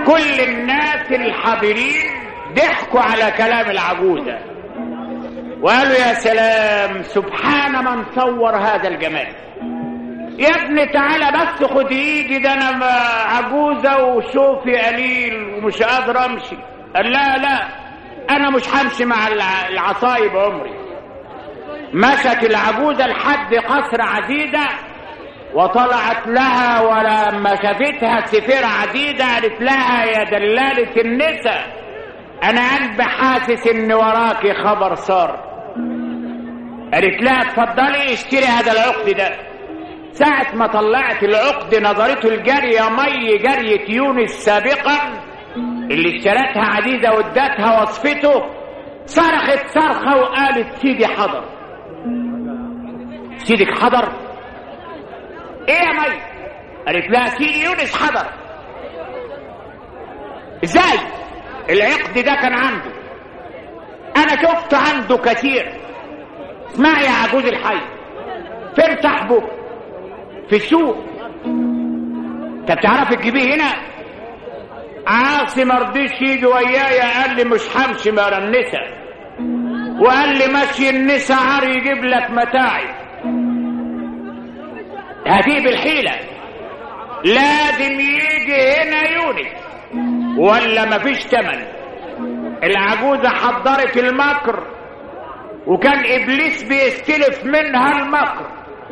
كل الناس الحاضرين ضحكوا على كلام العجوزة وقالوا يا سلام، سبحان من صور هذا الجمال. يا ابني تعالى بس خد ايدي، ده انا عجوزة وشوفي قليل ومش قادر امشي. قال لا لا، انا مش همشي مع العصايب عمري. مشت العجوزة لحد قصر عزيزة وطلعت لها، ولما شافتها السفيرة عزيزة قالت لها يا دلالة النساء، انا قلبي حاسس ان وراكي خبر صار. قالت لها اتفضلي اشتري هذا العقد ده. ساعة ما طلعت العقد نظرته الجارية مي جارية يونس سابقا اللي اشترتها عزيزة وادتها وصفته، صرخت صرخة وقالت سيدي حضر. سيدك حضر؟ ايه يا مي؟ قالت لها سيدي يونس حضر. ازاي؟ العقد ده كان عنده، انا شفت عنده كثير. اسمعي يا عجوز الحي، فين صاحبه؟ في السوق. انت بتعرفي تجيبيه هنا؟ عاصم مرضيش يجي ويايا، قال لي مش همشي مع النساء، وقال لي ماشي النساء عار يجيب لك متاعب. هذه بالحيلة لازم يجي هنا يونس ولا مفيش تمن. العجوزة حضرت المكر وكان ابليس بيستلف منها المكر.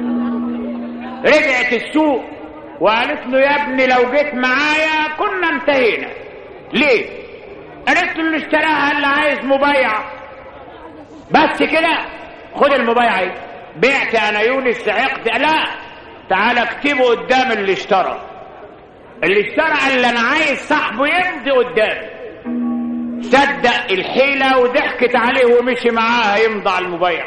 رجعت السوق وقالت له يا ابني لو جيت معايا كنا انتهينا. ليه؟ قالت له اللي اشتراها اللي عايز مبايعة بس كده، خد المبايعة ايه. بعت انا يونس عقد؟ لا، تعال اكتبه قدام اللي اشترى. اللي اشترى اللي انا عايز صاحبه يمضي قدامي. صدق الحيلة وضحكت عليه ومشي معاها يمضي على المبايعة.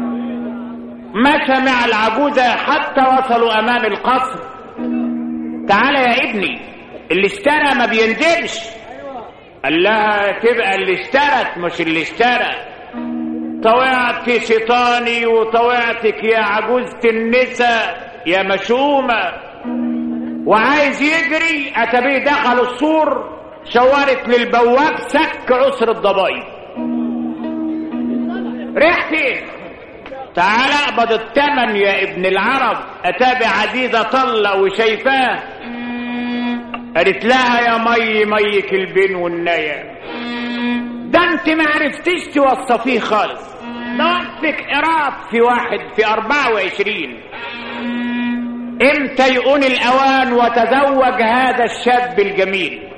مشى مع العجوزة حتى وصلوا امام القصر. تعالى يا ابني، اللي اشترى ما بينزلش. قال لها تبقى اللي اشترت مش اللي اشترى. طوعت شيطاني وطوعتك يا عجوزة النساء يا مشومة. وعايز يجري اتبيه دخل السور، شورت للبواب سك عسر الضبايب. ريح فين؟ تعال اقبض الثمن يا ابن العرب. اتابع عزيزة طلة وشايفاه. قالت لها يا مي ميك البين والنية، ده انت ما عرفتيش توصفيه خالص. ده وقتك قراط في واحد في 24. امتى يكون الاوان وتزوج هذا الشاب الجميل؟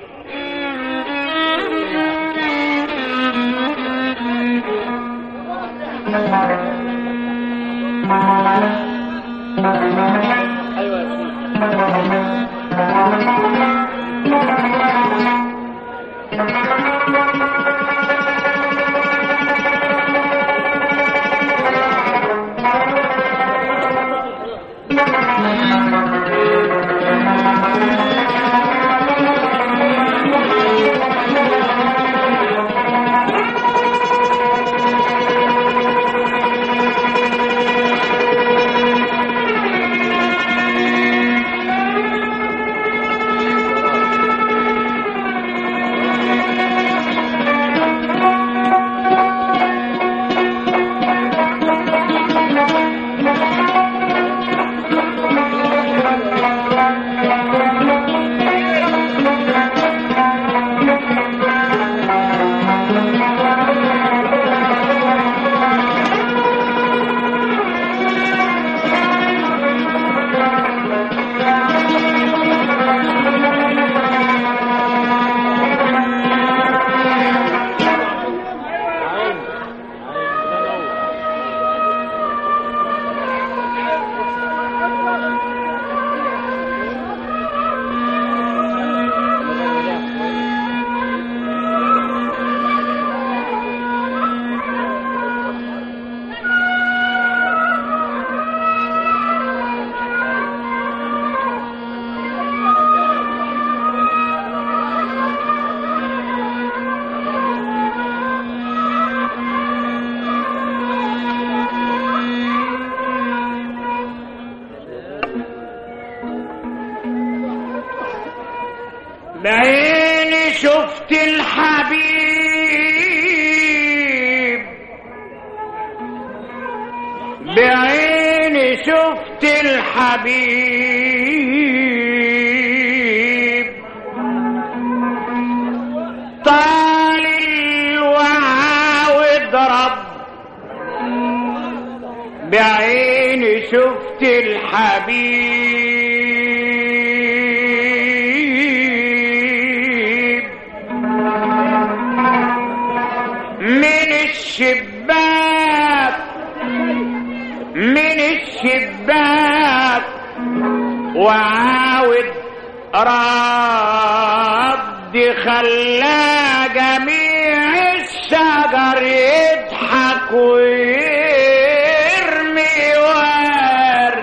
بعين بعيني شفت الحبيب، بعيني شفت الحبيب، طال الوعى واضرب، بعيني شفت الحبيب، من الشباك من الشباك وعاود رد، خلى جميع الشجر يضحك ويرمي ورد.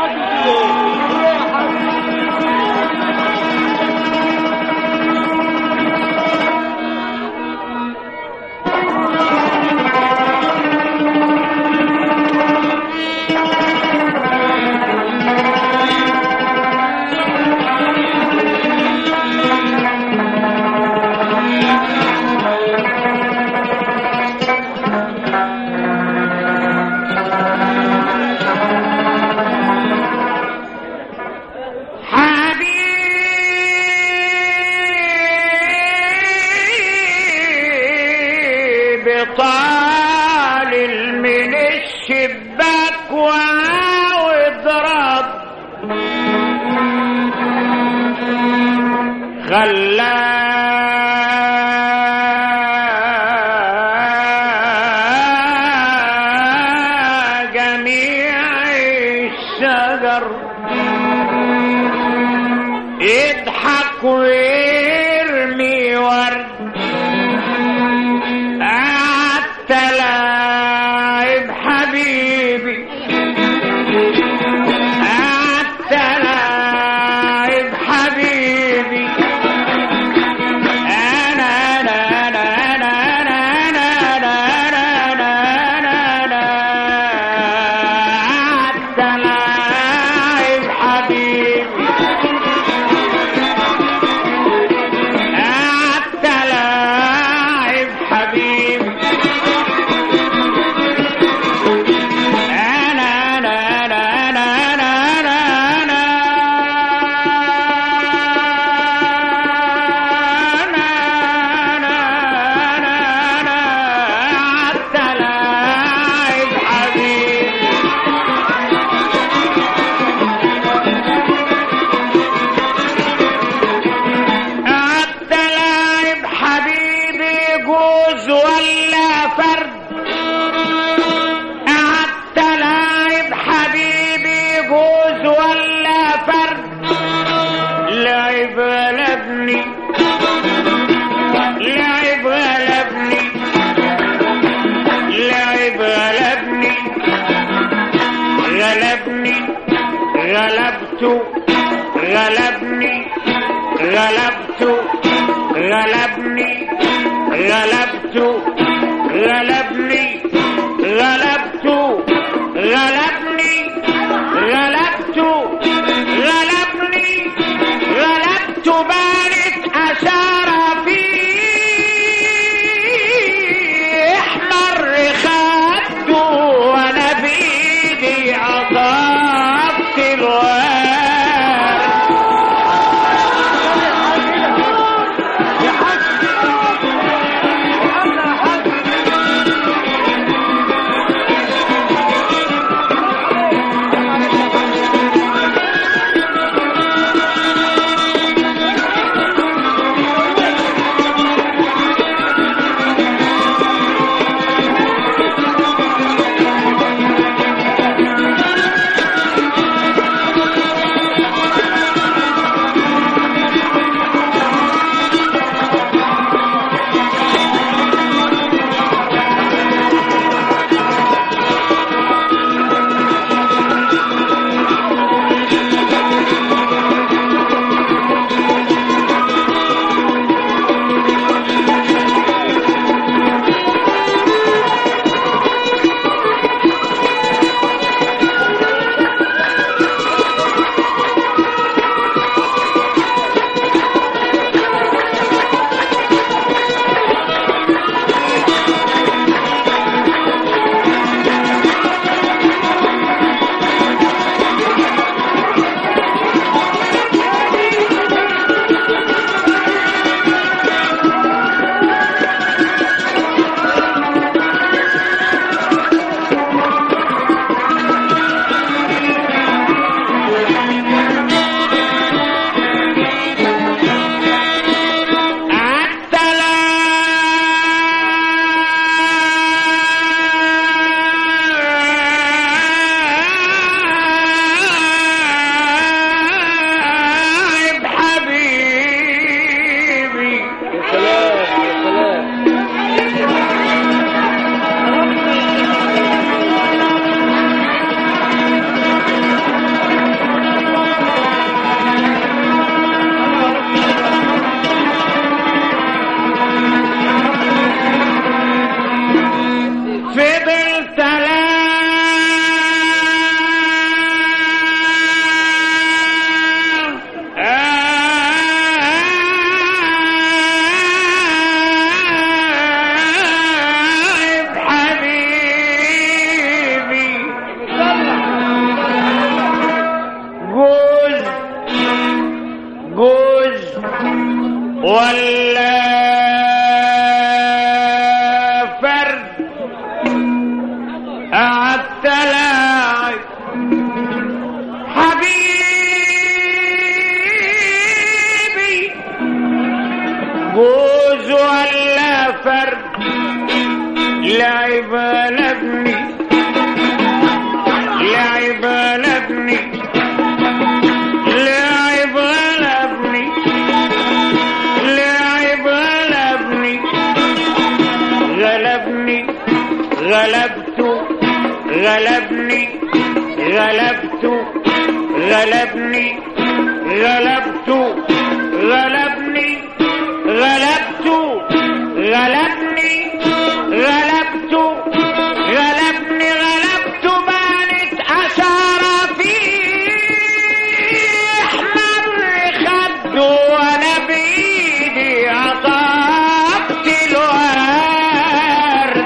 طال من الشباك وعاود رد، خلى جميع الشجر يضحك ويرمي ورد. تلاعب حبيبي التلاعب حبيبي، أنا التلاعب حبيبي، ولا فرد قعدت لاعب حبيبي جوز ولا فرد لعب لابني لعب لابني لعب لابني لعب لابني غلبني غلبته غلبني غلبته غلبني غلبته غلبني غلبته غلبني غلبته غلبني غلبته بانت أشارة فيه أحمر خده وأنا بإيدي عطفت الورد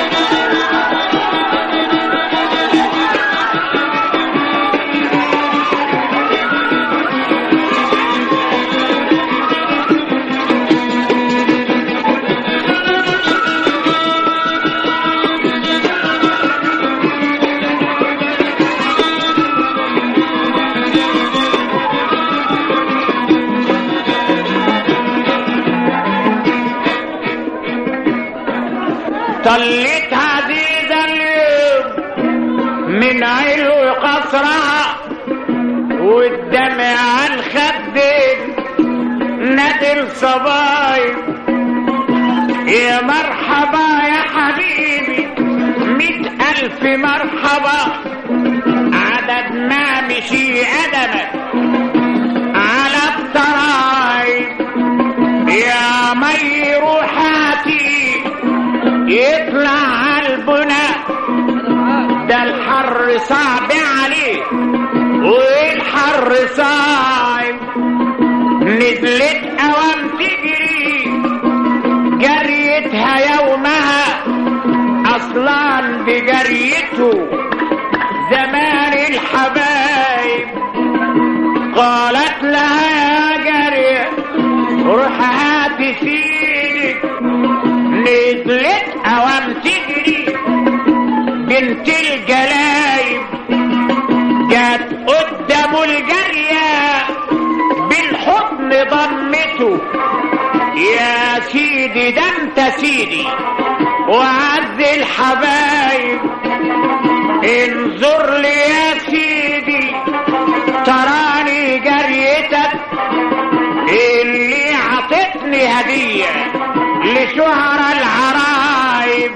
طلت عزيزة اليوم من علو قصرها والدمع على الخدين نادي الصبايب يا مرحبا يا حبيبي 100,000 مرحبا عدد ما مشي قدمك على الطرايب يا مي روحاتي يطلع عالبنا ده الحر صعب عليه والحر صعب نزلت اوام تجري جريتها يومها اصلا بجريته زمان الحبايب قالت لها يا جري روح هات سيدك نزلت اوام تجري بنت الجلايب جات قدامه الجرية بالحضن ضمته يا سيدي ده انت سيدي وعز الحبايب انظر لي يا سيدي تراني جريتك اللي عطتني هدية لشعراء العرايب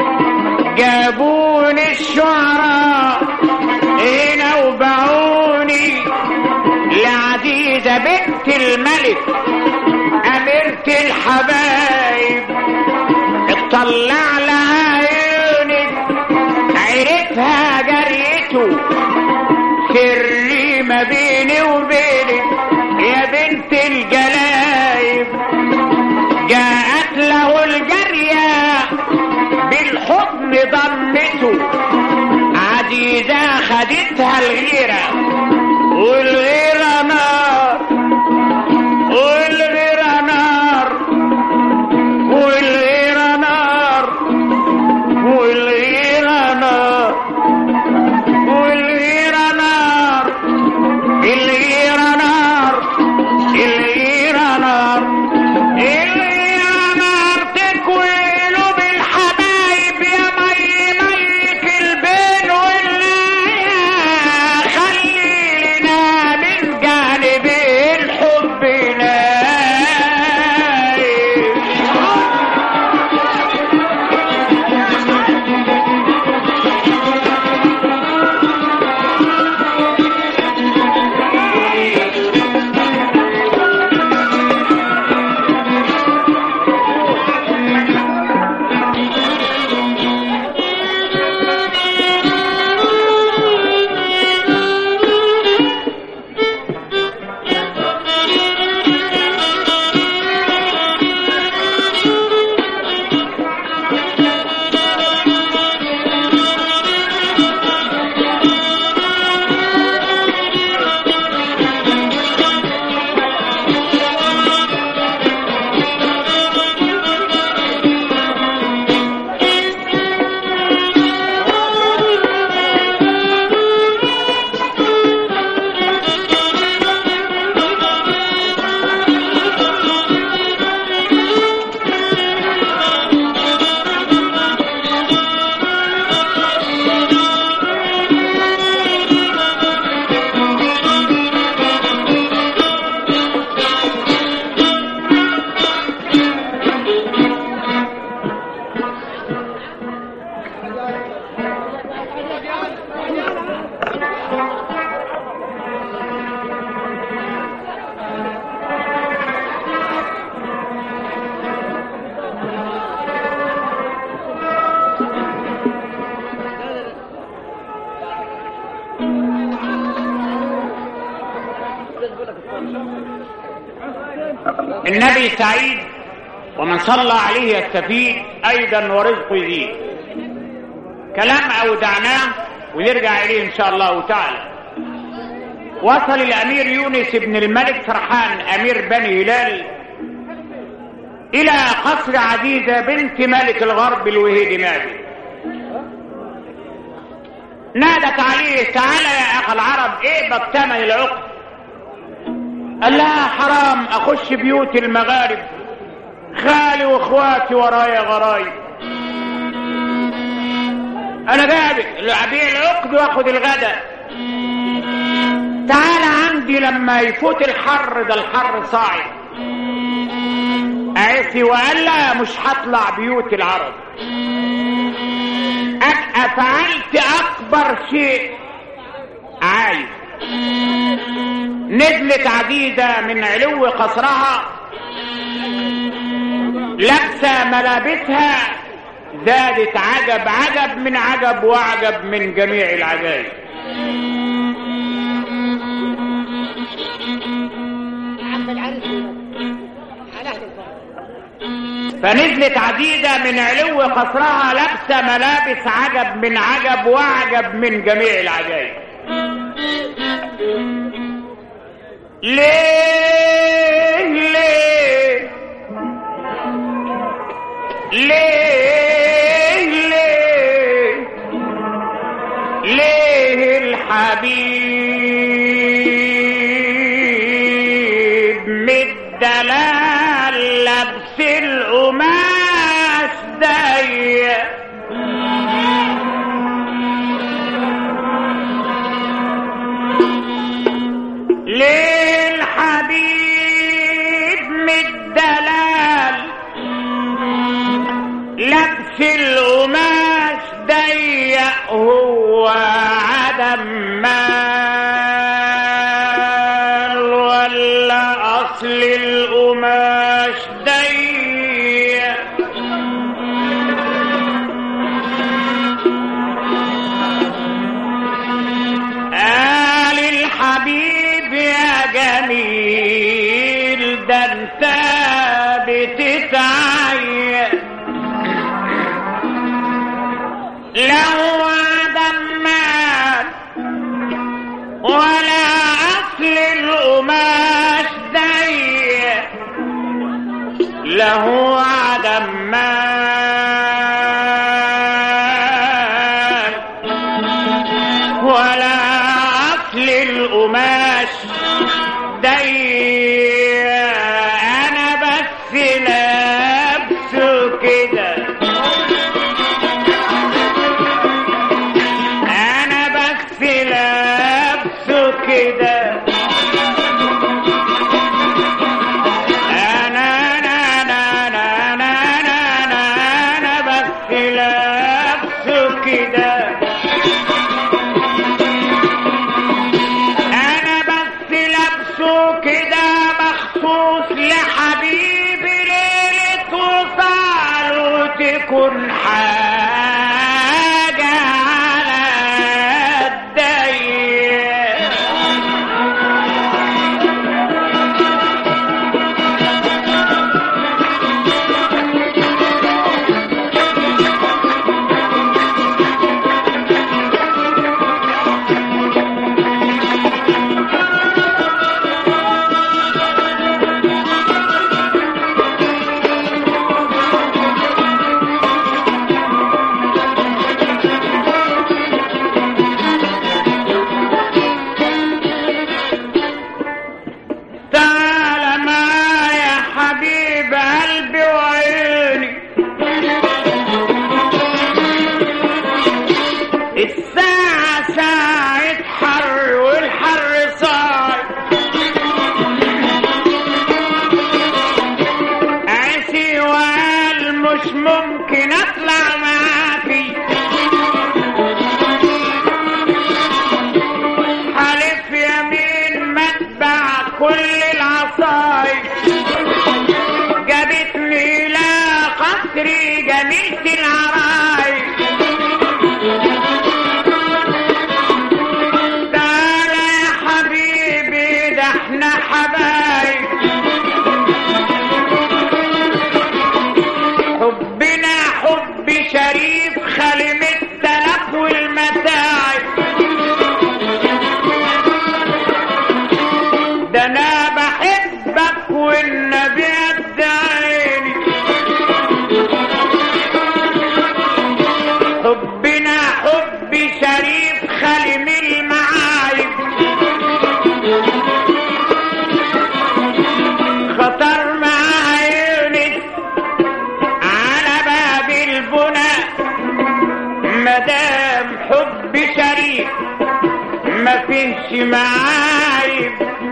جابوني الشعراء هنا وباعوني لعزيزة بنت الملك أميرة الحبايب اطلع لها عيونك عرفها جريته سري ما بيني وبينك يا بنت الجلايب جاءت له الجرية بالحضن ضمته عزيزة خدتها الغيرة والغيرة نار والغيرة نار والغيرة نار والغيرة نار والغيرة نار الغيرة نار الغيرة نار الغيرة نار تكويله بالحبايب يا مي ميك البين ولا خلي النبي سعيد ومن صلى عليه يستفيد أيضا ورزقه يزيد. كلام أودعناه ونرجع إليه إن شاء الله تعالى. وصل الأمير يونس بن الملك فرحان أمير بني هلال إلى قصر عزيزة بنت ملك الغرب الوهيد مالي. نادت عليه تعالى يا أخ العرب اقبض ثمن العقد. قال لها حرام أخش بيوت المغارب، خالي واخواتي ورايا غرايب، أنا أبيع العقد واخد الغدا. تعالى عندي لما يفوت الحر، ده الحر صاعد. عيسي وقال لا مش هطلع بيوت العرب. فعلت أكبر شيء عايز. نزلت عزيزة من علو قصرها لابسة ملابسها زادت عجب عجب من عجب وعجب من جميع العجائب. فنزلت عزيزة من علو قصرها لابسة ملابس عجب من عجب وعجب من جميع العجائب. ليه ليه ليه ليه ليه الحبيب مدلال لبس القماش ضيق. ليه الحبيب مدلال لبس القماش ضيق هو عدم مال ولا اصل القماش ضيق؟ قال الحبيب يا جميل ده انت بتتعيق، لو عدم مال ولا اصل القماش ضيق، له عدم مال ولا اصل القماش ضيق. انا بس لابسه كده، انا بس لابسه كده، انا بس لابسه كده، انا بس لابسه كده مخصوص لحبيبي ليلة وصاله تكون حاجة على الضيق. ومعايب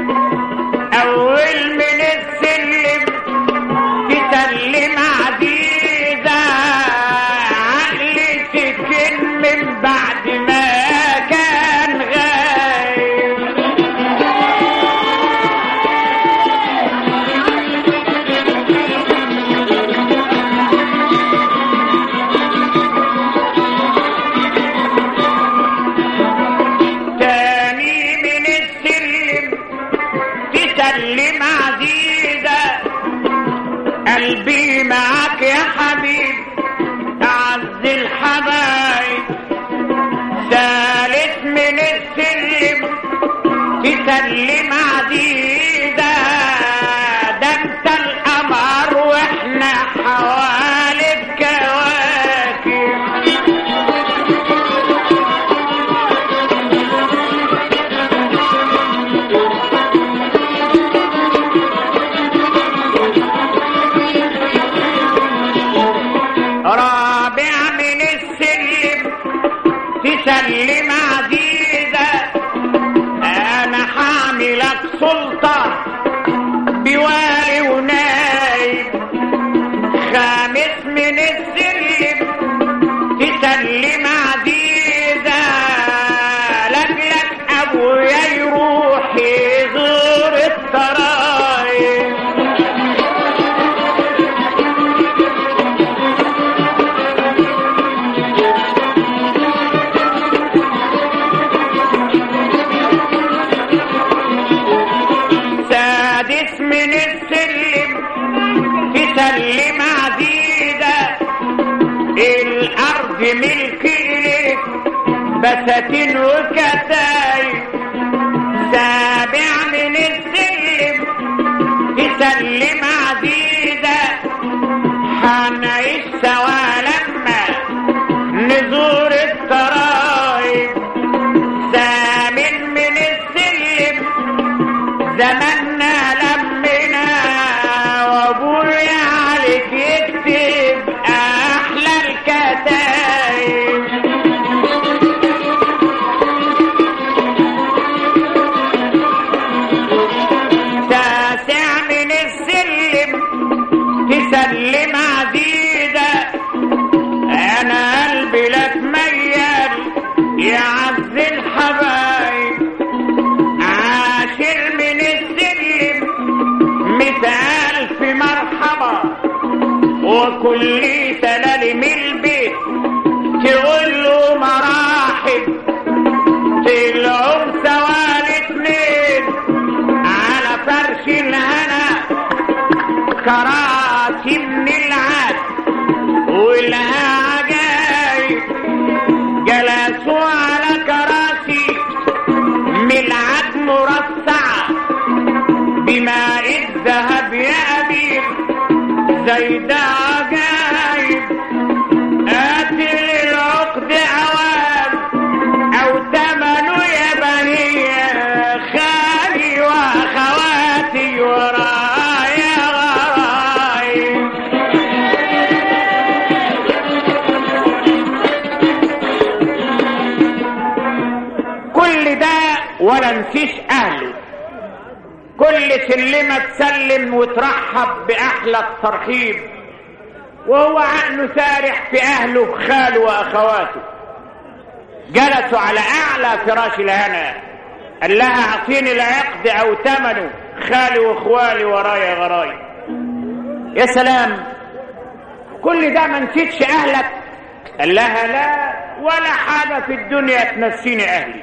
اول من السلم تسلم عزيزة عقلي سكن من بعد ما كان غايب. تاني من السلم تسلم عزيزة قلبي معاك يا حبيب أعز الحبايب. ثالث من السلم تسلم عزيزة ده انت القمر واحنا حوالي الكواكب. رابع من السلم تسلم عزيزة انا حاملك سلطان بوالي ونايب. خامس من السلم تسلم عزيزة لك ابويا يروح يزور الترايب. سادس من السلم تسلم عزيزة الأرض ملك إليك بساتين وكتايب. سابع من السلم تسلم عزيزة حنعيش سوا لما نزور الترايب. ثامن من السلم زماننا لمنا وابويا عليك يكتب احلى الكتايب. تاسع من السلم تسلم عزيزة انا قلبي لك ميال يا عز الحبايب. عاشر من السلم 100,000 مرحبا وكل سلالم البيت تقول له مراحب. طلعوا سوا الاتنين على فرش الهنا كراسي من العاد ولها عجايب. جلسوا على كراسي من العاد مرصعة بماء الذهب يا أبيب زي ده عجايب. قاتل العقد عوام أو تمنه يا بنية خالي وأخواتي ورايا غرايب. كل ده ولا نسيش أهله. كل سلمة تسلم وترحب بأحلى الترحيب وهو عقله سارح في أهله خاله وأخواته. جلسوا على أعلى فراش الهنا قال لها أعطيني العقد أو ثمنه خالي وإخوالي ورايا غرايا. يا سلام كل ده ما نسيتش أهلك؟ قال لها لا ولا حاجة في الدنيا تنسيني أهلي.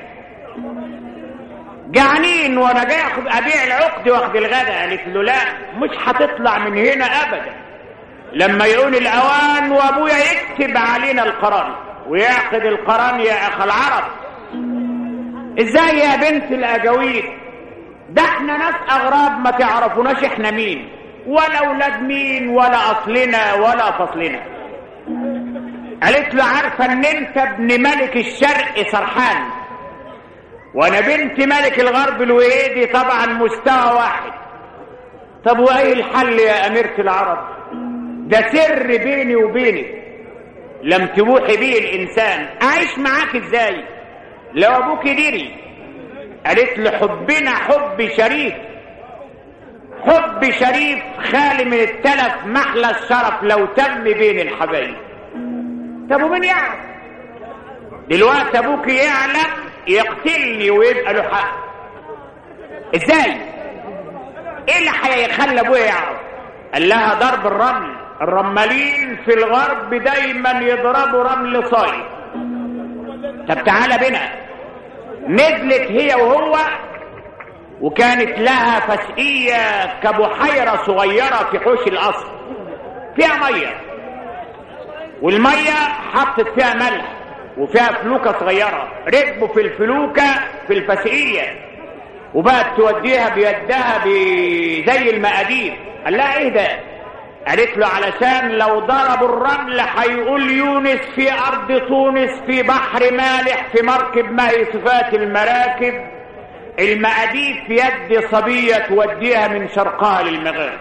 جعانين وانا جاي ابيع العقد واخد الغدا. قالت له لا مش هتطلع من هنا ابدا لما يقول الاوان وابويا يكتب علينا القران ويعقد القران يا اخ العرب. ازاي يا بنت الاجاويد؟ ده احنا ناس اغراب ما تعرفوناش احنا مين ولا اولاد مين ولا اصلنا ولا فصلنا. قالت له عارفه ان انت ابن ملك الشرق سرحان وانا بنت ملك الغرب الوهيدي طبعا مستوى واحد. طب وايه الحل يا اميرة العرب؟ ده سر بيني وبينك لم تبوحي بيه الانسان. اعيش معاك ازاي لو ابوك دري قالت له حبنا حب شريف، حب شريف خالي من التلف، محلى الشرف لو تم بين الحبايب. طب ومين يعرف؟ دلوقتي ابوك يعلم يقتلني ويبقى له حق. ازاي؟ ايه اللي هيخلي ابويا يعرف؟ قال لها ضرب الرمل، الرمالين في الغرب دايما يضربوا رمل صايد. طب تعالى بنا. نزلت هي وهو، وكانت لها فسقية كبحيرة صغيرة في حوش القصر فيها مية، والمية حطت فيها ملح وفيها فلوكة صغيرة. ركبوا في الفلوكة في الفسقية وبقت توديها بيدها زي المقادير. قال لها ايه ده؟ قالت له علشان لو ضربوا الرمل هيقول يونس في ارض تونس في بحر مالح في مركب ما هي صفات المراكب، المقاديف في يد صبية توديها من شرقها للمغرب.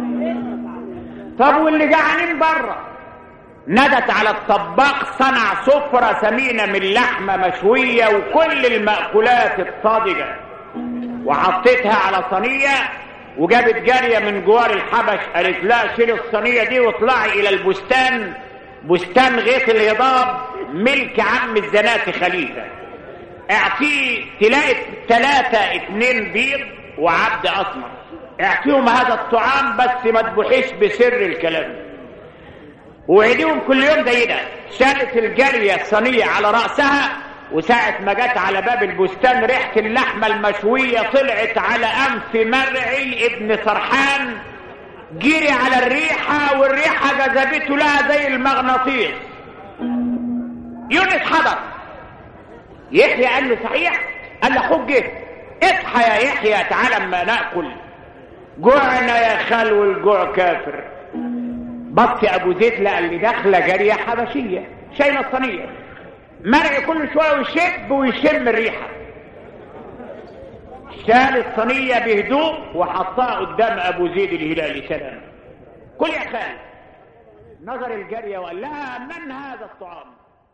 طب واللي جعانين بره؟ ندت على الطباخ صنع سفرة ثمينة من لحمة مشوية وكل المأكولات الطازجة، وحطيتها على صينية، وجابت جارية من جوار الحبش قالت لها شيل الصينية دي واطلعي إلى البستان، بستان غيث الهضاب ملك عم الزناتي خليفة، اعطيه تلاقي 2 بيض وعبد أسمر، اعطيهم هذا الطعام بس ما تبوحيش بسر الكلام، وعديهم كل يوم زي ده. شالت الجارية الصينية على رأسها، وساعة ما جت على باب البستان ريحة اللحمة المشوية طلعت على أنف مرعي ابن سرحان، جري على الريحة والريحة جذبته لها زي المغناطيس. يونس حضر. يحيى قال له صحيح؟ قال له اخوك جه. اصحى يا يحيى تعالى اما ناكل، جوعنا يا خال والجوع كافر. بص ابو زيد لقى اللي داخله جاريه حبشيه شايله الصينيه، مرعي كل شويه ويشب ويشم الريحه، شال الصينيه بهدوء وحطها قدام ابو زيد الهلالي سلام. كل يا خال. نظر الجاريه وقال لها من هذا الطعام؟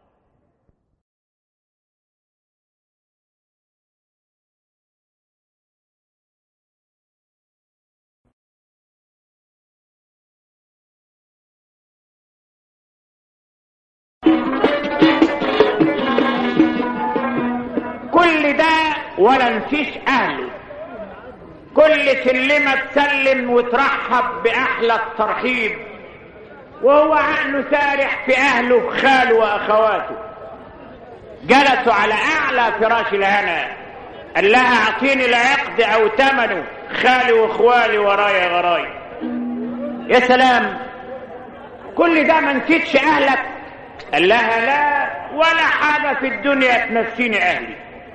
كل ده ولا نسيش اهله، كل سلمة تسلم وترحب باحلى الترحيب، وهو عقله سارح في اهله خاله واخواته. جلسوا على اعلى فراش الهنا، قال لها اعطيني العقد او ثمنه، خالي واخوالي ورايا غراي. يا سلام، كل ده ما نسيتش اهلك؟ قال لها لا ولا حاجه في الدنيا تنسيني اهلي،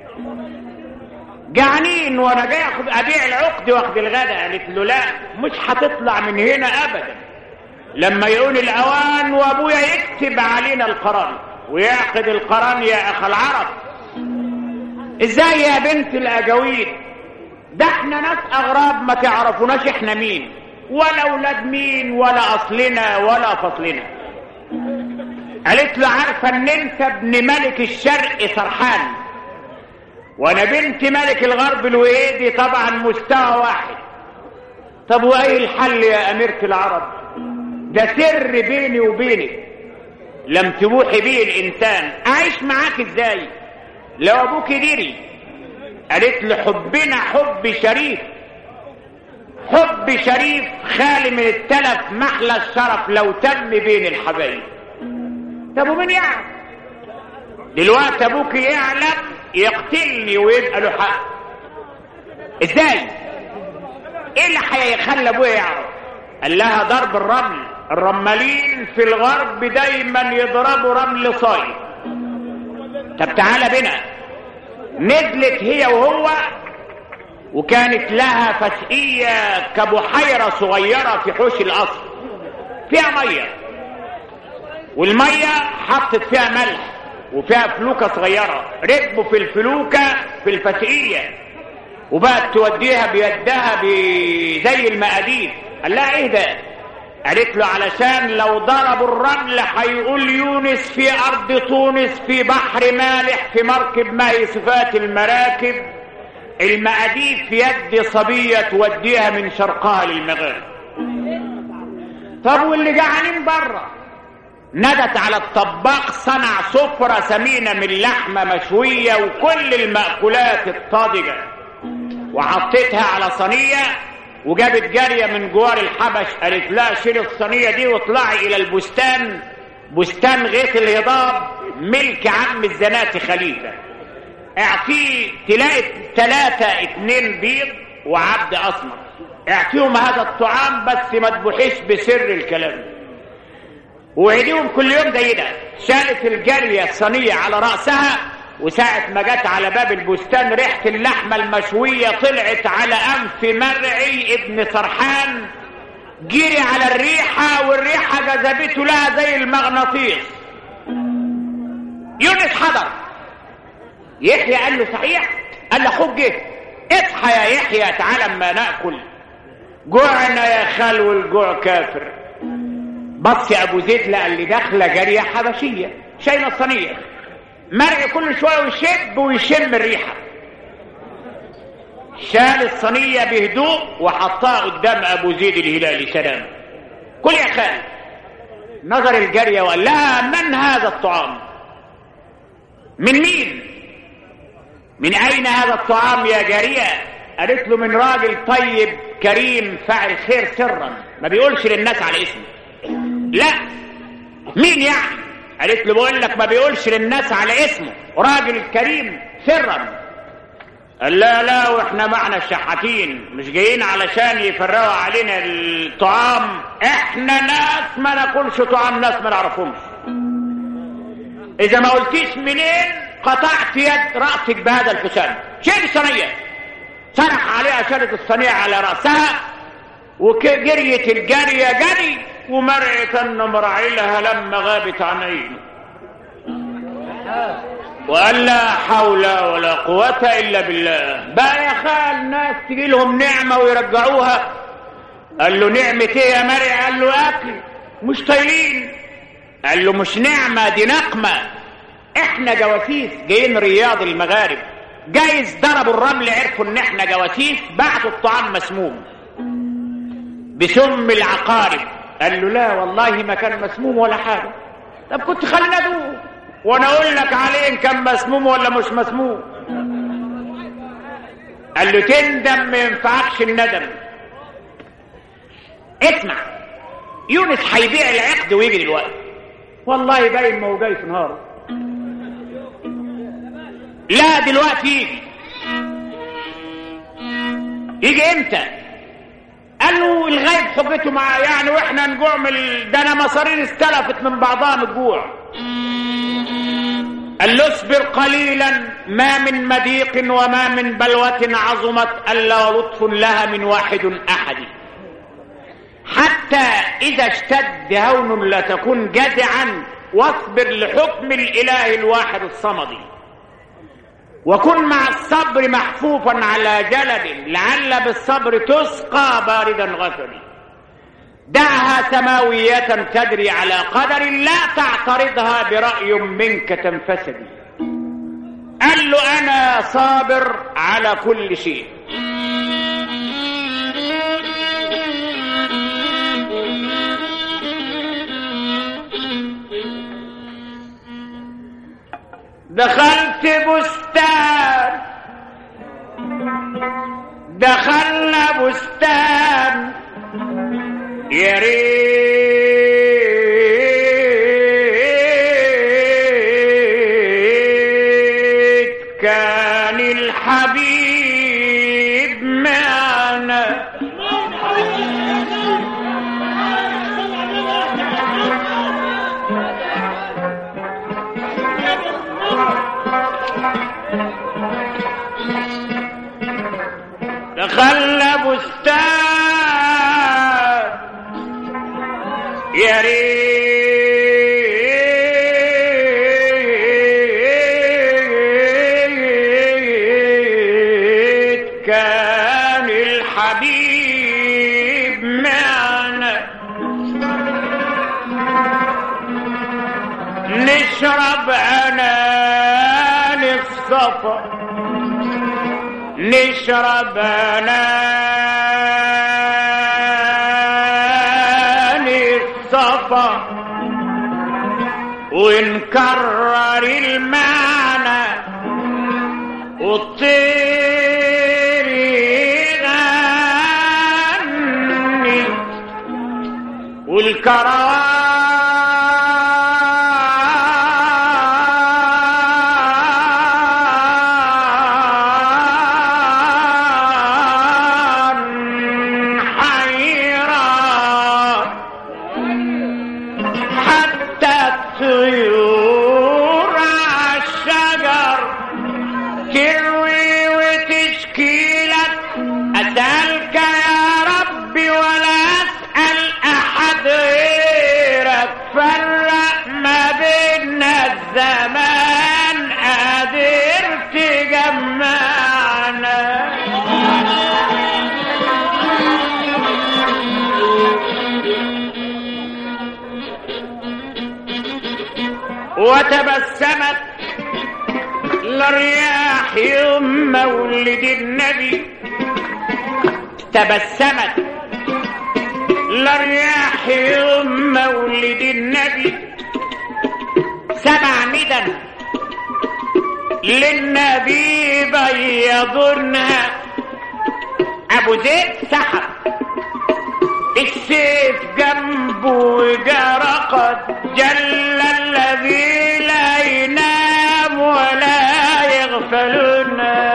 جعانين وانا جاي ابيع العقد واخد الغدا. قالت له لا مش هتطلع من هنا ابدا لما يقول الاوان وابويا يكتب علينا القران ويعقد القران يا اخ العرب. ازاي يا بنت الاجاويد؟ ده احنا ناس اغراب ما تعرفوناش احنا مين ولا اولاد مين ولا اصلنا ولا فصلنا. قالت له عارفه ان انت ابن ملك الشرق سرحان وانا بنت ملك الغرب الوهيدي، طبعا مستوى واحد. طب وايه الحل يا اميرة العرب؟ ده سر بيني وبينك لم تبوحي به الانسان، اعيش معاك ازاي لو ابوك ديري؟ قالت له حبنا حب شريف، حب شريف خالي من التلف، محلى الشرف لو تم بين الحبايب. طب ومين يعرف؟ دلوقتي ابوك يعلم يقتلني ويبقى له حق. ازاي؟ ايه اللي هيخلي ابويا يعرف؟ قال لها ضرب الرمل، الرمالين في الغرب دايما يضربوا رمل صايد. طب تعالى بنا. نزلت هي وهو، وكانت لها فسقية كبحيرة صغيرة في حوش القصر فيها مية، والمية حطت فيها ملح وفيها فلوكة صغيرة. ركبوا في الفلوكة في الفسقية وبقت توديها بيدها زي المقادير. قال لها ايه ده؟ قالت له علشان لو ضربوا الرمل هيقول يونس في ارض تونس في بحر مالح في مركب ما هي صفات المراكب، المقاديف في يد صبية توديها من شرقها للمغرب. طب واللي جعانين بره؟ ندت على الطباخ، صنع سفرة ثمينة من لحمة مشوية وكل المأكولات الطازجة، وحطيتها على صينية، وجابت جارية من جوار الحبش قالت لا شيل الصينية دي واطلعي إلى البستان، بستان غيث الهضاب ملك عم الزناتي خليفة، اعطيه تلاقي 2 بيض وعبد أسمر، اعطيهم هذا الطعام بس ما تبوحيش بسر الكلام، وعديهم كل يوم زي ده. شالت الجارية الصينية على رأسها، وساعة ما جت على باب البستان ريحة اللحمة المشوية طلعت على أنف مرعي ابن سرحان، جري على الريحة والريحة جذبته لها زي المغناطيس. يونس حضر، يحيى قال له صحيح؟ قال له اخوك جه، اصحى يا يحيى تعالى اما ناكل، جوعنا يا خال والجوع كافر. بص يا ابو زيد لقى اللي داخله جاريه حبشيه شايله الصينيه، مرعي كل شويه ويشب ويشم الريحه، شال الصينيه بهدوء وحطها قدام ابو زيد الهلالي. سلام، كل يا خال. نظر الجاريه وقال لها من هذا الطعام؟ من مين؟ من اين هذا الطعام يا جاريه؟ قالت له من راجل طيب كريم فاعل خير سرا، ما بيقولش للناس على اسمه. لا، مين يعني؟ قالت له بقول لك ما بيقولش للناس على اسمه، راجل كريم سرا. قال لا واحنا معنا الشحاتين مش جايين علشان يفرقوا علينا الطعام، احنا ناس ما ناكلش طعام ناس ما نعرفهمش. اذا ما قلتيش منين قطعت يد رأسك بهذا الحسام. شيل الصينية. صرخ عليها، شالت الصينية على رأسها وجريت الجارية جري، ومرعت مرعلها لما غابت عن عينه، وقال لا حول ولا قوة إلا بالله. بقى يا خال ناس تجي لهم نعمة ويرجعوها. قال له نعمة ايه يا مرعي؟ قال له أكل مش طايلين. قال له مش نعمة دي نقمة، احنا جواسيس جايين رياض المغارب، جايز ضربوا الرمل عرفوا ان احنا جواسيس، بعتوا الطعام مسموم بسم العقارب. قال له لا والله ما كان مسموم ولا حاجة. طب كنت خلينا ادوق وانا اقول لك عليه ان كان مسموم ولا مش مسموم. قال له تندم ما ينفعكش الندم. اسمع، يونس هيبيع العقد ويجي دلوقتي، والله باين ما هو جاي في نهاره. لا دلوقتي يجي امتى؟ قال له الغيب حجته معاه يعني، واحنا نجوع من ده انا مصارين استلفت من بعضها من الجوع. قال له اصبر قليلا، ما من مضيق وما من بلوة عظمت الا ولطف لها من واحد احد، حتى اذا اشتد هون لا تكن جزعا، واصبر لحكم الاله الواحد الصمد، وكن مع الصبر محفوفا على جلد، لعل بالصبر تسقى باردا غثري، دعها سماوية تدري على قدر، لا تعترضها برأي منك تنفسد. قال له انا صابر على كل شيء. دخلت بستان، دخلنا بستان، يا ريت كان الحبيب معنا. دخلنا بستان، يا ريت كان الحبيب معنا، نشرب عنان الصفا، نشرب اناني الصفا ونكرر المعنى والطير يغني والكروان زمان قادر تجمعنا وتبسمت الرياح يوم مولد النبي تبسمت الرياح يوم مولد النبي 7 ندى للنبي بيضنها ابو زيد سحب السيف جنبه وجرقت جل الذي لا ينام ولا يغفلنا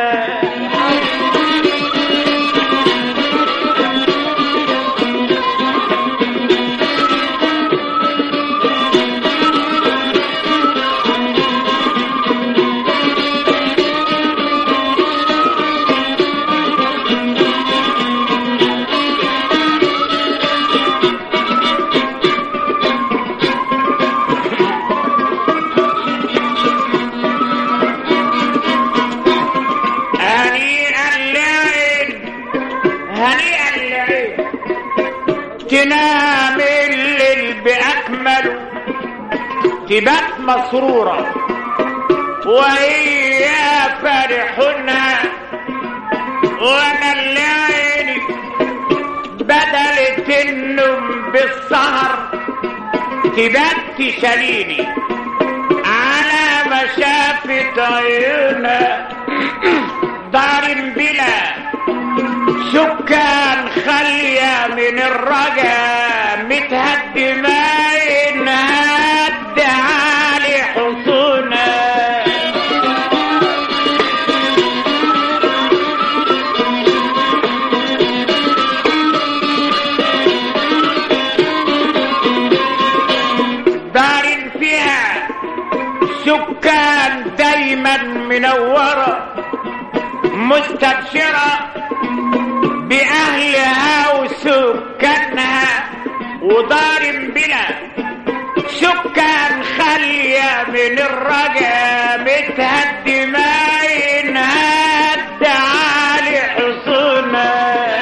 تنام الليل بأكمله تبات مسرورة وهي فرحنا وانا اللي عيني بدلت النوم بالسهر تبات تشاليني على مشافة عيونها دار بلا سكان خالية من الرجا متهدمة ينهد علي حصونها دار فيها سكان دايما منورة مستبشرة بأهلها وسكانها ودار بلا سكان خالية من الرجا متهدمة ينهد علي حصونها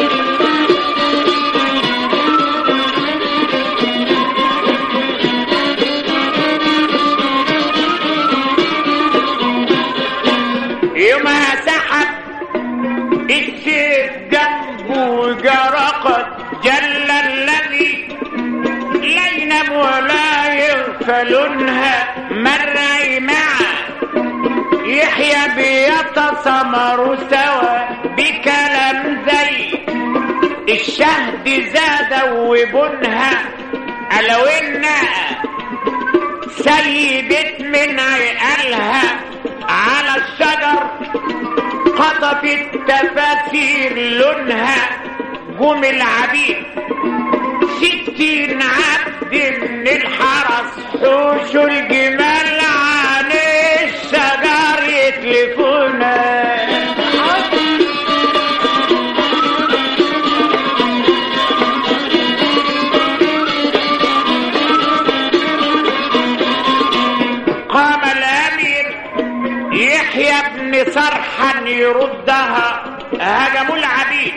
يومها سحب السيف جنبه جرقت جل الذي لا ينام ولا يغفلونها مرعي معه يحيى بيتصمروا سوا بكلام زي الشهد زاد وبنها قالوا انها سيبت من عقلها على الشجر قطفت تفاسير لونها قوم العبيد 60 عبد من الحرس حوش الجمال عن الشجر يتلفونا قام الامير يحيى بن صرحا يردها هجموا العبيد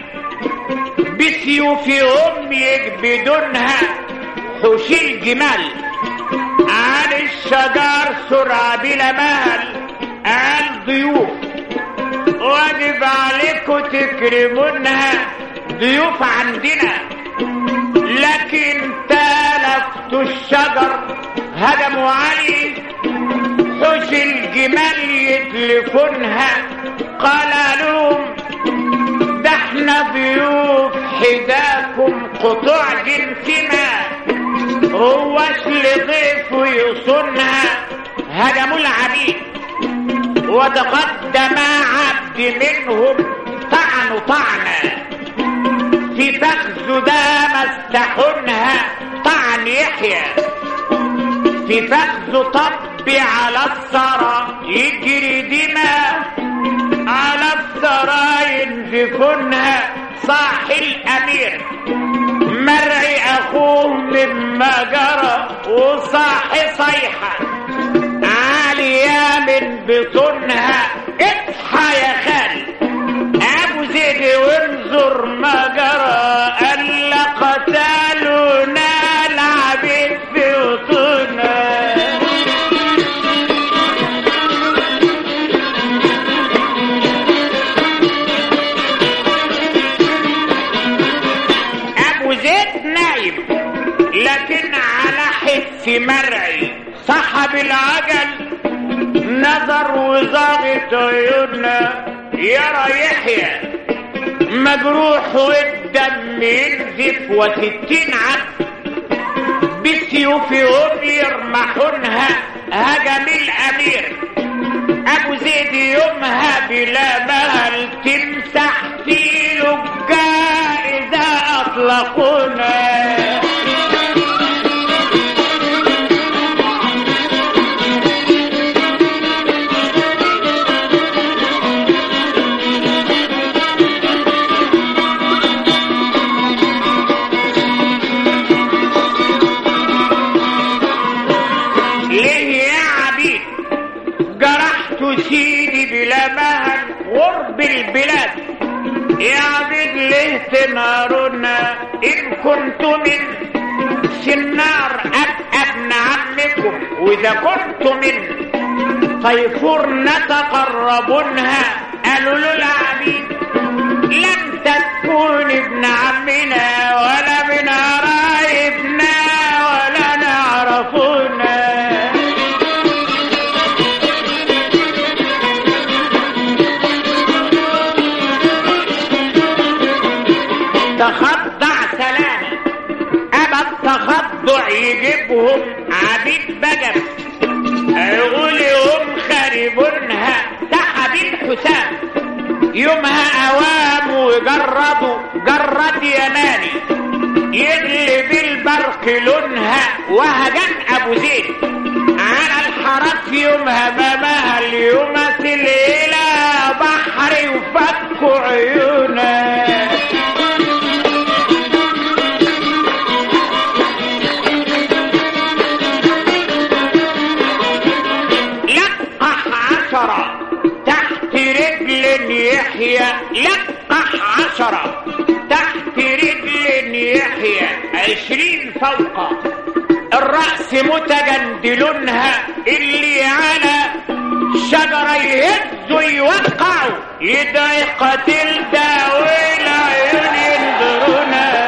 بسيوفهم يجبدونها حوش الجمال عن الشجر سرعة بلا مهل قال ضيوف واجب عليكم تكرمونها ضيوف عندنا، لكن تلفتوا الشجر هجموا علي حوش الجمال يتلفونها. قال لهم ده احنا ضيوف حداكم قطوع جنسنا، هوش لضيف يصونها. هجموا العبيد وتقدم عبد منهم طعنوا طعنا في فخذ ده مستحنها طعن يحيى في فخذ طب على الثرى يجري دماء على الثرى ينزفونها. صاح الامير مرعي اخوه مما جرى وصاح صيحه عاليه من بطونها. اصحى يا خالي ابو زيد وانظر ما جرى، قال قتلونا العبيد في بطونها. ابو زيد نايم لكن على حس مرعي صاحب العجل نظر وزاغت عيوننا يرى يحيى مجروح والدم ينزف و60 عبد بسيوفهم يرمحونها. هجم الامير ابو زيد يومها بلا مهل تمسح في لجاء اذا اطلقونا. سيدي بلا مهل غرب البلاد يا عبيد ليه تنارونا؟ إن كنت من سنار أبقى ابن عمكم، وإذا كنت من طيفور نتقربونها. قالوا له العبيد لم تكون ابن عمنا ولا من قرايبنا ولا نعرفونا. تخضع سلامة أبا التخضع يجيبهم عبيد بجر يقولهم خاربونها. سحب الحسام يومها أوام وجردوا جرد يماني يغلب البرق لونها. وهجم أبو زيد على الحرس يومها بمها ليمثل إلى بحر وفك عيونها. تحت رجل يحيى لقح 10 تحت رجل يحيى 20 فوق الرأس متجندلونها. اللي على شجرة يهزوا يوقعوا يدعي قتل ده والعيون ينظرونها.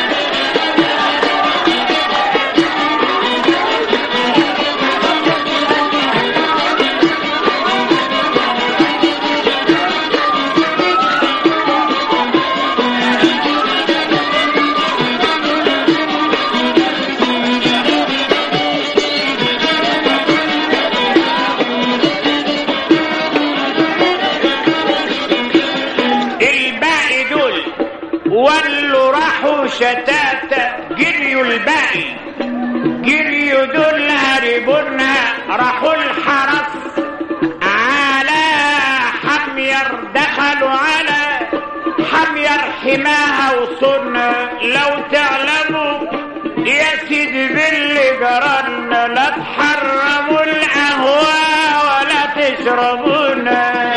واللي راحوا شتاتا جريوا الباقي جريوا دول هربونها. راحوا الحرس على حمير دخلوا على حمير حماها وصرنا. لو تعلموا يا سيدي باللي جرالنا لا تحرموا القهوة ولا تشربونا.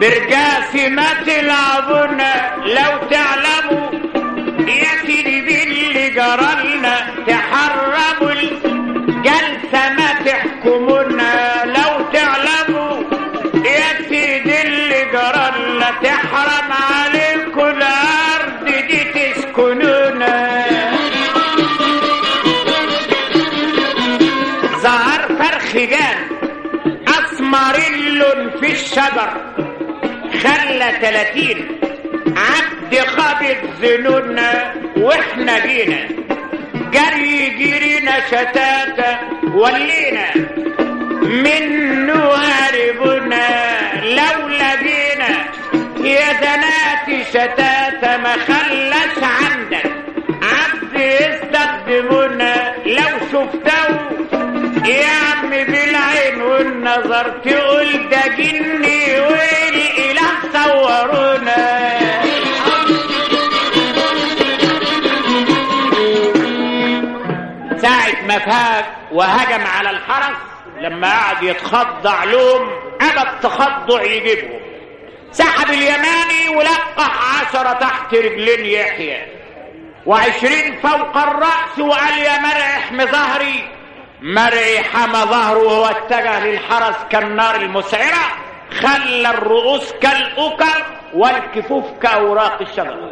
برقاسي ما تلعبونا لو تعلموا يا سيدي باللي جرالنا تحرموا الجلسة ما تحكمونا لو تعلموا يا سيدي اللي جرالنا تحرم عليكم الأرض دي تسكنونا. ظهر فرخجان أسمر اللون في الشجر خلى 30 عبد خابت ذنوبنا واحنا جينا جرينا شتاتا ولينا منه هاربنا لو لقينا يا زناتي شتاتا ما خلاش عندك عبد يستخدمونا لو شفتوه يا عم بالعين والنظر تقول ده جني والاله صورونا. ساعة ما فاق وهجم على الحرس لما قعد يتخضع لهم أبى التخضع يجيبهم سحب اليماني ولقح 10 تحت رجلين يحيى و20 فوق الرأس وقال يا مرعي احمي ظهري. مرعي حمى ظهره وهو اتجه للحرس كالنار المسعرة خلى الرؤوس كالأكر والكفوف كأوراق الشجر.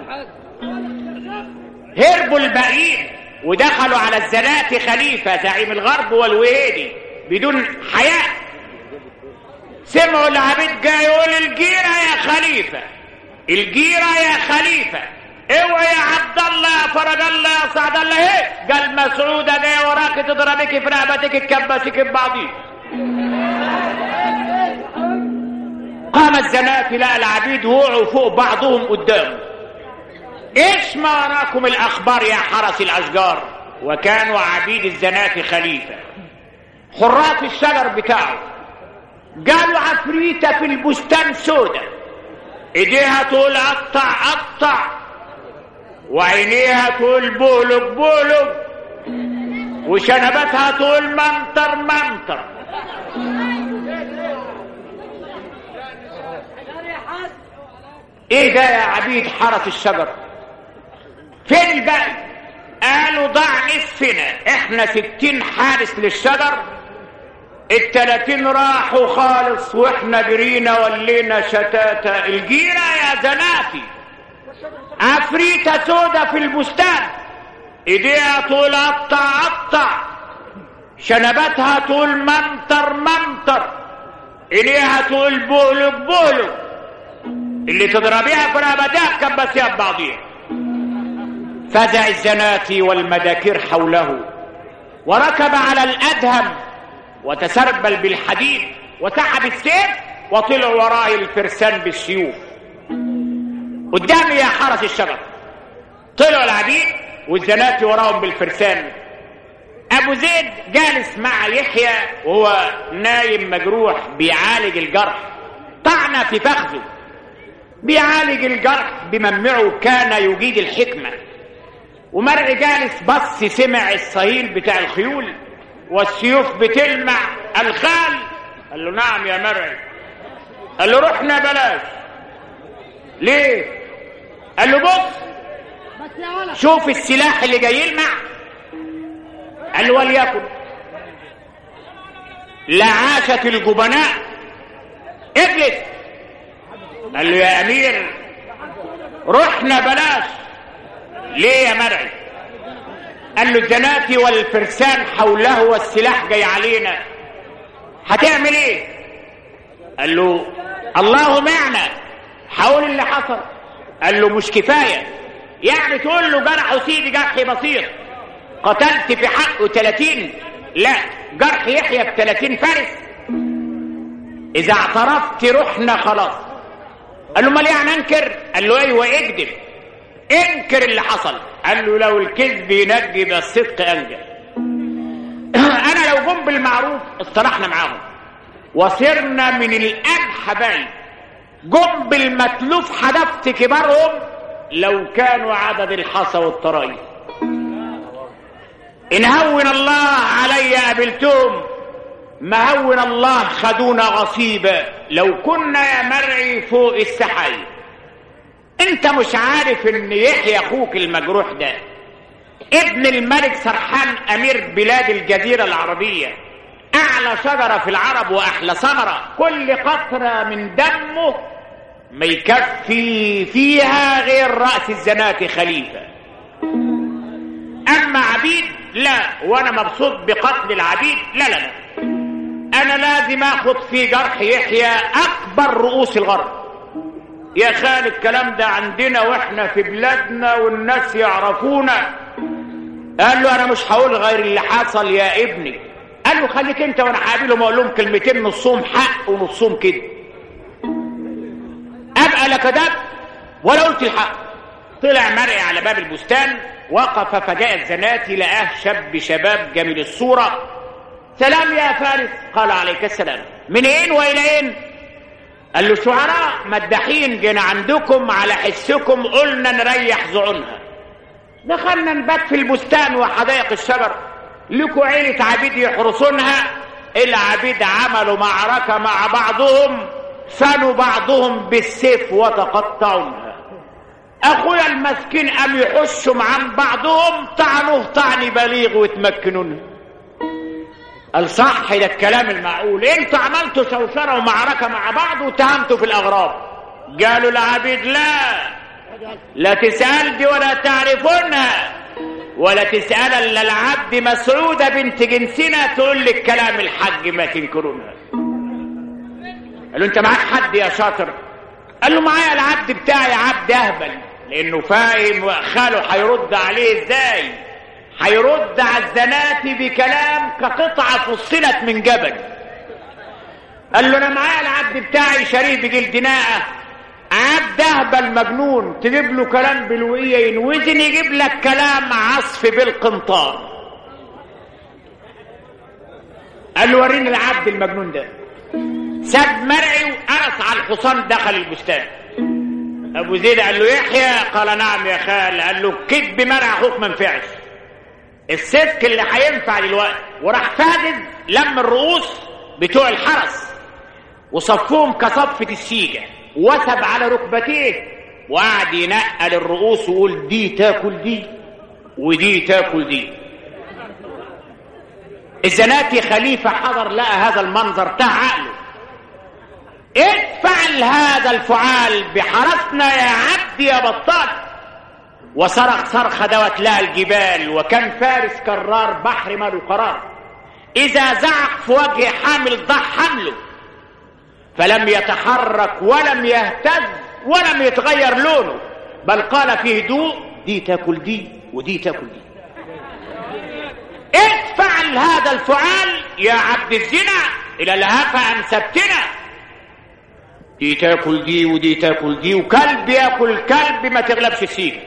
هربوا الباقيين ودخلوا على الزناتي خليفة زعيم الغرب والوهيدي بدون حياء. سمعوا العبيد جاي يقول الجيرة يا خليفة الجيرة يا خليفة اوعى يا عبد الله يا فرج الله يا سعد الله ايه قال مسعودة جاية وراك تضربك في رقبتك تكبسك ببعضيك. قام الزناتي لقى العبيد وقعوا فوق بعضهم قدامه. ايش ما وراكم الاخبار يا حرس الاشجار؟ وكانوا عبيد الزناتي خليفة حراس الشجر بتاعه. قالوا عفريتة في البستان سودة ايديها تقول قطع قطع وعينيها تقول بولك بولك وشنبتها تقول منطر منطر. ايه ده يا عبيد حرس الشجر؟ فين الباقي؟ قالوا ضع نصفنا احنا 60 حارس للشجر 30 راحوا خالص واحنا جرينا ولينا شتاتا. الجيرة يا زناتي عفريتة سودة في البستان ايديها تقول قطع قطع شنبتها تقول منطر منطر عينيها تقول بولك بولك اللي تضربيها في رقبتها تكبسيها ببعضيها. فزع الزناتي والمداكير حوله وركب على الأدهم وتسربل بالحديد وسحب السيف وطلع وراه الفرسان بالسيوف. قدامي يا حرس الشجر طلعوا العبيد والزناتي وراهم بالفرسان. ابو زيد جالس مع يحيى وهو نايم مجروح بيعالج الجرح طعنه في فخذه بيعالج الجرح بممعه كان يجيد الحكمه. ومرعي جالس بص سمع الصهيل بتاع الخيول والسيوف بتلمع. الخال قال له نعم يا مرعي. قال له رحنا بلاش. ليه؟ قال له بص شوف السلاح اللي جاي يلمع. قال له وليكن لعاشة الجبناء اجلس. قال له يا امير رحنا بلاش. ليه يا مرعي؟ قال له الزناتي والفرسان حوله والسلاح جاي علينا هتعمل ايه؟ قال له الله معنا حول اللي حصل. قال له مش كفاية يعني تقول له جرح سيدي جرح بسيط قتلت في حقه 30؟ لا جرح يحيى ب30 فارس. اذا اعترفت رحنا خلاص. قال له امال يعني انكر؟ قال له ايوه اكذب انكر اللي حصل. قال له لو الكذب ينجي بالصدق انجى. انا لو جم بالمعروف اصطلحنا معاهم وصرنا من الان حبايب. جم بالمتلوف حدفت كبارهم لو كانوا عدد الحصى والطرايف. ان هون الله علي قابلتهم ما هون الله خدونا غصيبا. لو كنا يا مرعي فوق السحايب، انت مش عارف ان يحيى اخوك المجروح ده ابن الملك سرحان امير بلاد الجزيرة العربية، اعلى شجرة في العرب واحلى ثمرة، كل قطرة من دمه ما يكفي فيها غير رأس الزناتي خليفة. اما عبيد لا، وانا مبسوط بقتل العبيد، لا انا لازم اخد في جرح يحيى اكبر رؤوس الغرب. يا خال الكلام ده عندنا واحنا في بلادنا والناس يعرفونا. قال له انا مش هقول غير اللي حصل يا ابني. قال له خليك انت وانا هقابلهم اقول لهم كلمتين نصهم حق ونصهم كده. ابقى لا كذاب ولا قلت الحق. طلع مرعي على باب البستان، وقف فجاء الزناتي لقاه شباب جميل الصورة. سلام يا فارس. قال عليك السلام. منين والى اين؟ قال له شعراء مداحين جينا عندكم على حسكم، قلنا نريح زعونها. دخلنا نبات في البستان وحدائق الشجر، لكوا عيلة عبيد يحرسونها. العبيد عملوا معركة مع بعضهم، فنوا بعضهم بالسيف وتقطعونها. اخويا المسكين قام يحشوا عن بعضهم، طعنوه طعن بليغ وتمكنونها. قال صح ده الكلام المعقول، انتوا عملتوا شوشره ومعركه مع بعض واتهمتوا في الاغراب. قالوا العبيد لا تسأل دي ولا تعرفونها، ولا تسأل الا العبد مسعوده بنت جنسنا تقول لك كلام الحج ما تنكرونها. قالوا انت معاك حد يا شاطر؟ قال له معايا العبد بتاعي عبد اهبل، لانه فاهم خاله هيرد عليه ازاي. هيرد على الزناتي بكلام كقطعه فصلت من جبل. قال له انا معايا العبد بتاعي شريف بجلد ناقه، عبد اهبل مجنون، تجيب له كلام بالوقيه ينوزن يجيب لك كلام عصف بالقنطار. قال له وريني العبد المجنون ده. ساب مرعي وقرص على الحصان دخل البستان. ابو زيد قال له يحيى؟ قال نعم يا خال. قال له كذب مرعي اخوك ما ينفعش، السفك اللي هينفع دلوقتي. وراح فادز لم الرؤوس بتوع الحرس وصفوهم كصفة السيجة، وثب على ركبتيه وقعد ينقل الرؤوس ويقول دي تاكل دي ودي تاكل دي. الزناتي خليفة حضر لقى هذا المنظر تاه عقله. افعل هذا الفعال بحرسنا يا عبد يا بطال. وصرخ صرخة دوت لها الجبال، وكان فارس كرار بحر ماله قرار. إذا زعق في وجه حامل ضح حمله، فلم يتحرك ولم يهتز ولم يتغير لونه، بل قال في هدوء دي تاكل دي ودي تاكل دي. افعل هذا الفعال يا عبد الزنا إلى الهفا أنسبتنا. دي تاكل دي ودي تاكل دي، وكلب ياكل كلب ما تغلبش السيجة.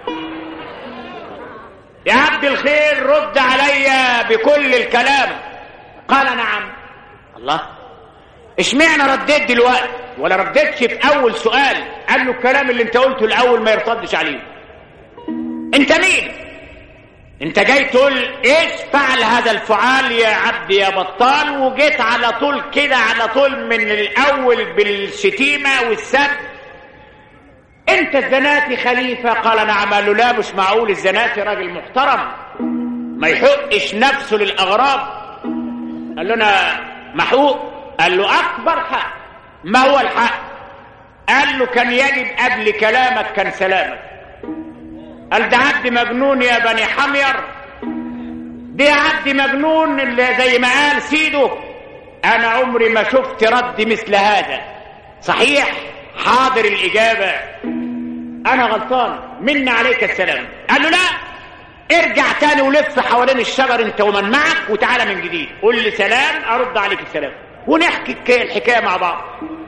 يا عبد الخير رد عليا بكل الكلام. قال نعم. الله، اشمعنى رديت دلوقتي ولا رديتش في اول سؤال؟ قال له الكلام اللي انت قلته الاول ما يرتدش عليه. انت مين؟ انت جاي تقول ايش فعل هذا الفعال يا عبد يا بطال، وجيت على طول كده على طول من الاول بالشتيمه والسب. انت الزناتي خليفه؟ قال نعم. قال له لا مش معقول، الزناتي راجل محترم ما يحقش نفسه للاغراب. قال له انا محقوق. قال له اكبر حق. ما هو الحق؟ قال له كان يجب قبل كلامك كان سلامك. قال ده عبد مجنون يا بني حمير، ده عبد مجنون اللي زي ما قال سيده. انا عمري ما شفت رد مثل هذا. صحيح حاضر الاجابه، انا غلطان، منا عليك السلام. قال له لا، ارجع تاني ولف حوالين الشجر انت ومن معك وتعالى من جديد، قول لي سلام ارد عليك السلام ونحكي الحكايه مع بعض.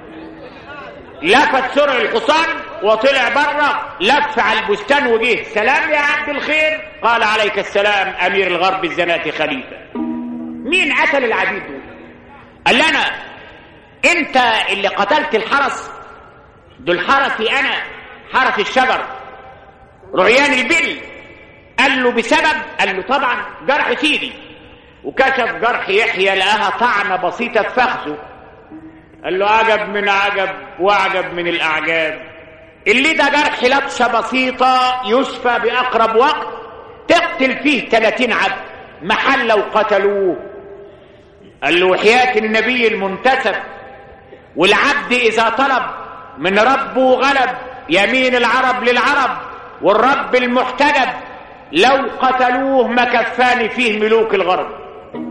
لفت سرع الحصان وطلع بره، لف على البستان وجه. سلام يا عبد الخير. قال عليك السلام امير الغرب الزناتي خليفه. مين قتل العبيد دول؟ قال لنا انت اللي قتلت الحرس دول. حرسي انا، حرس الشجر رعيان البل. قال له بسبب؟ قال له طبعا جرح سيدي. وكشف جرح يحيى لقاها طعنه بسيطه في فخذه. قال له عجب من عجب واعجب من الاعجاب، اللي ده جرح لطشه بسيطه يشفى باقرب وقت، تقتل فيه 30 عبد محله وقتلوه. قال له وحياة النبي المنتسب، والعبد اذا طلب من ربه غلب، يمين العرب للعرب والرب المحتجب، لو قتلوه ما كفاني فيه ملوك الغرب.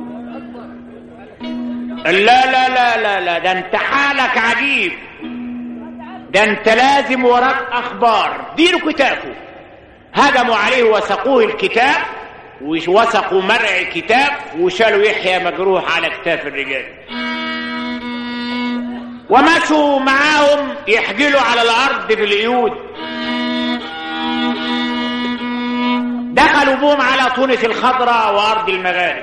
لا لا لا لا لا، ده انت حالك عجيب، ده انت لازم وراك اخبار. ديروا كتافه. هجموا عليه وسقوه الكتاب، ووثقوا مرع كتاب، وشالوا يحيى مجروح على كتاف الرجال، ومشوا معاهم يحجلوا على الارض في القيود. دخلوا بهم على تونس الخضراء وارض المغارب.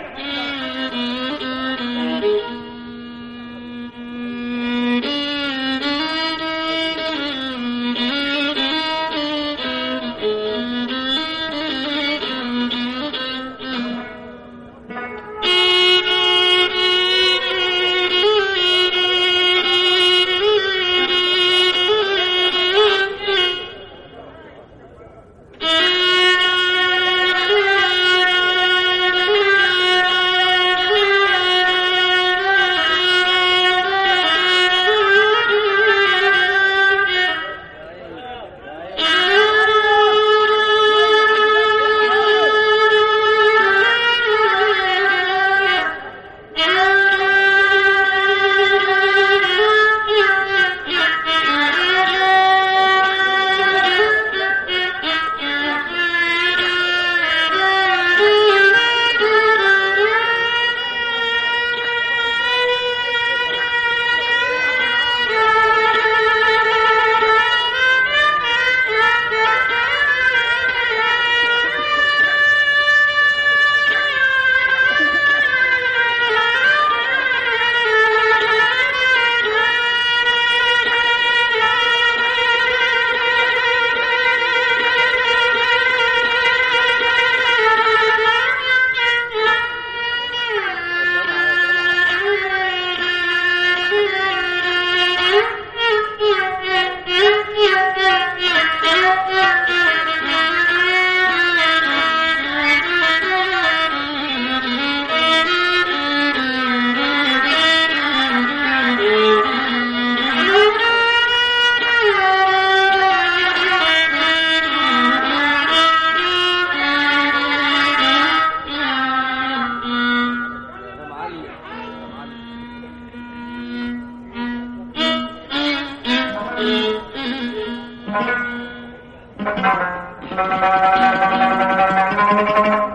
Thank you.